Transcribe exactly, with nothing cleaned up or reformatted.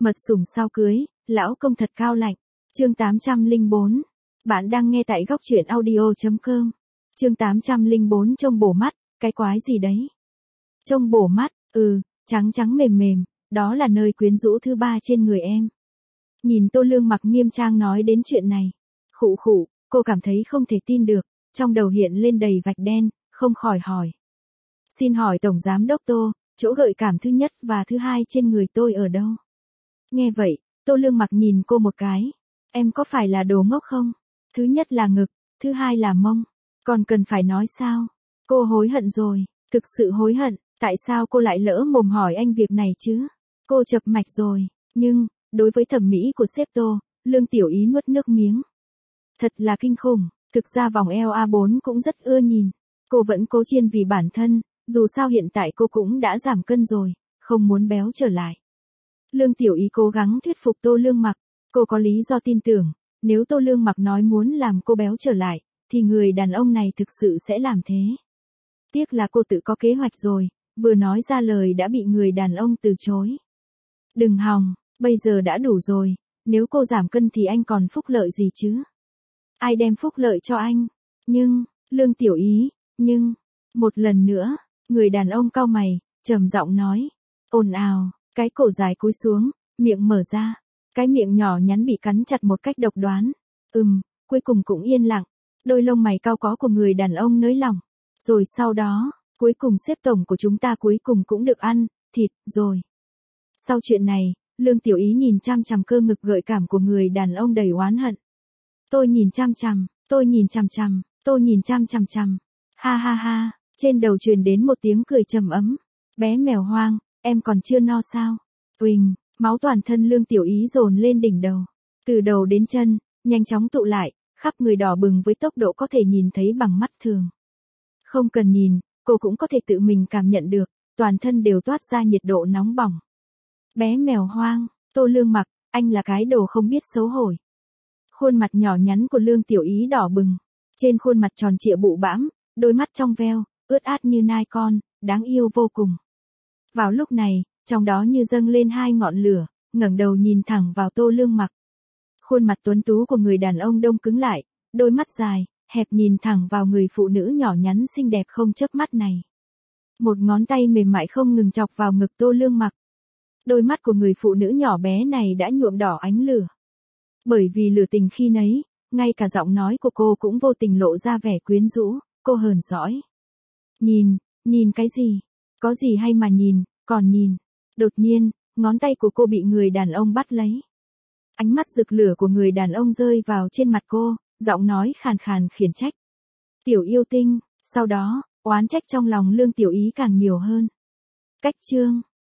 Mật sủng sau cưới, lão công thật cao lạnh. Chương tám trăm lẻ bốn. Bạn đang nghe tại góc truyện audio chấm com. Chương tám trăm lẻ bốn trông bổ mắt, cái quái gì đấy? Trông bổ mắt, ừ, trắng trắng mềm mềm, đó là nơi quyến rũ thứ ba trên người em. Nhìn Tô Lương Mặc nghiêm trang nói đến chuyện này. Khụ khụ, cô cảm thấy không thể tin được, trong đầu hiện lên đầy vạch đen, không khỏi hỏi. Xin hỏi Tổng Giám Đốc Tô, chỗ gợi cảm thứ nhất và thứ hai trên người tôi ở đâu? Nghe vậy, Tô Lương Mặc nhìn cô một cái. Em có phải là đồ ngốc không? Thứ nhất là ngực, thứ hai là mông. Còn cần phải nói sao? Cô hối hận rồi, thực sự hối hận, tại sao cô lại lỡ mồm hỏi anh việc này chứ? Cô chập mạch rồi, nhưng, đối với thẩm mỹ của sếp Tô, Lương Tiểu Ý nuốt nước miếng. Thật là kinh khủng, thực ra vòng eo a bốn cũng rất ưa nhìn. Cô vẫn cố chiên vì bản thân, dù sao hiện tại cô cũng đã giảm cân rồi, không muốn béo trở lại. Lương Tiểu Ý cố gắng thuyết phục Tô Lương Mặc, cô có lý do tin tưởng, nếu Tô Lương Mặc nói muốn làm cô béo trở lại, thì người đàn ông này thực sự sẽ làm thế. Tiếc là cô tự có kế hoạch rồi, vừa nói ra lời đã bị người đàn ông từ chối. Đừng hòng, bây giờ đã đủ rồi, nếu cô giảm cân thì anh còn phúc lợi gì chứ? Ai đem phúc lợi cho anh? Nhưng, Lương Tiểu Ý, nhưng, một lần nữa, người đàn ông cau mày, trầm giọng nói, ồn ào, cái cổ dài cúi xuống, miệng mở ra, cái miệng nhỏ nhắn bị cắn chặt một cách độc đoán. Ừm, cuối cùng cũng yên lặng, đôi lông mày cau có của người đàn ông nới lỏng. Rồi sau đó, cuối cùng sếp tổng của chúng ta cuối cùng cũng được ăn thịt rồi. Sau chuyện này, Lương Tiểu Ý nhìn chăm chằm cơ ngực gợi cảm của người đàn ông đầy oán hận. Tôi nhìn chăm chằm, tôi nhìn chằm chằm, tôi nhìn chăm chằm chằm. Ha ha ha, trên đầu truyền đến một tiếng cười trầm ấm. Bé mèo hoang, em còn chưa no sao? Uỳnh, máu toàn thân Lương Tiểu Ý dồn lên đỉnh đầu. Từ đầu đến chân, nhanh chóng tụ lại, khắp người đỏ bừng với tốc độ có thể nhìn thấy bằng mắt thường. Không cần nhìn, cô cũng có thể tự mình cảm nhận được, toàn thân đều toát ra nhiệt độ nóng bỏng. Bé mèo hoang, Tô Lương Mặc, anh là cái đồ không biết xấu hổ. Khuôn mặt nhỏ nhắn của Lương Tiểu Ý đỏ bừng, trên khuôn mặt tròn trịa bụ bãm, đôi mắt trong veo, ướt át như nai con, đáng yêu vô cùng. Vào lúc này, trong đó như dâng lên hai ngọn lửa, ngẩng đầu nhìn thẳng vào Tô Lương Mặc. Khuôn mặt tuấn tú của người đàn ông đông cứng lại, đôi mắt dài, hẹp nhìn thẳng vào người phụ nữ nhỏ nhắn xinh đẹp không chớp mắt này. Một ngón tay mềm mại không ngừng chọc vào ngực Tô Lương Mặc. Đôi mắt của người phụ nữ nhỏ bé này đã nhuộm đỏ ánh lửa. Bởi vì lửa tình khi nấy, ngay cả giọng nói của cô cũng vô tình lộ ra vẻ quyến rũ, cô hờn dõi. Nhìn, nhìn cái gì? Có gì hay mà nhìn, còn nhìn. Đột nhiên, ngón tay của cô bị người đàn ông bắt lấy. Ánh mắt rực lửa của người đàn ông rơi vào trên mặt cô, giọng nói khàn khàn khiển trách. Tiểu yêu tinh, sau đó, oán trách trong lòng Lương Tiểu Ý càng nhiều hơn. Cách chương.